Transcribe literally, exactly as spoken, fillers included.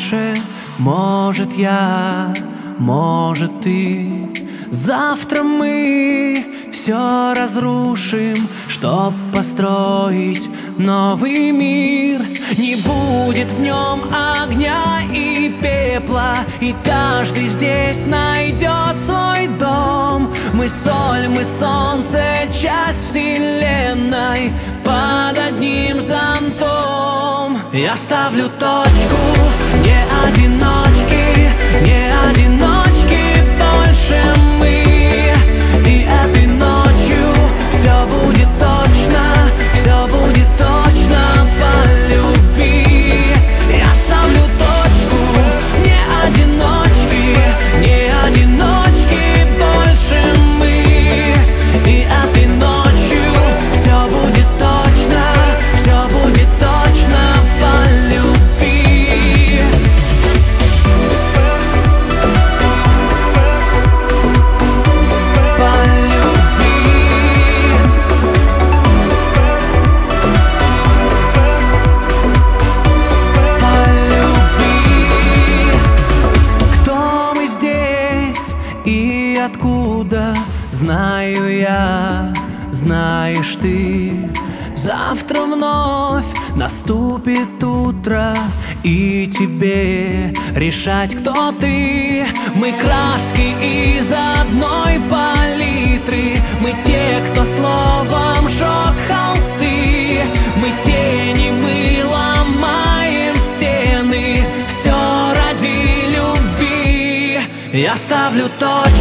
больше. Может, я, может, ты. Завтра мы все разрушим, чтоб построить новый мир. Не будет в нем огня и пепла, и каждый здесь найдет свой дом. Мы соль, мы солнце, часть вселенной под одним зонтом. Я ставлю точку, не одиночки, не одиночки больше мы. И этой ночью все будет точно, все будет точно по любви. Я ставлю точку, не одиночки, не одиночки больше мы. И этой ночью все будет точно, все будет точно по любви. По любви. По любви. Кто мы здесь и откуда, знаю я, знаешь ты. Завтра вновь наступит утро, и тебе решать, кто ты. Мы краски из одной палитры, мы те, кто словом жжет холсты. Мы тени, мы ломаем стены, все ради любви. Я ставлю точку,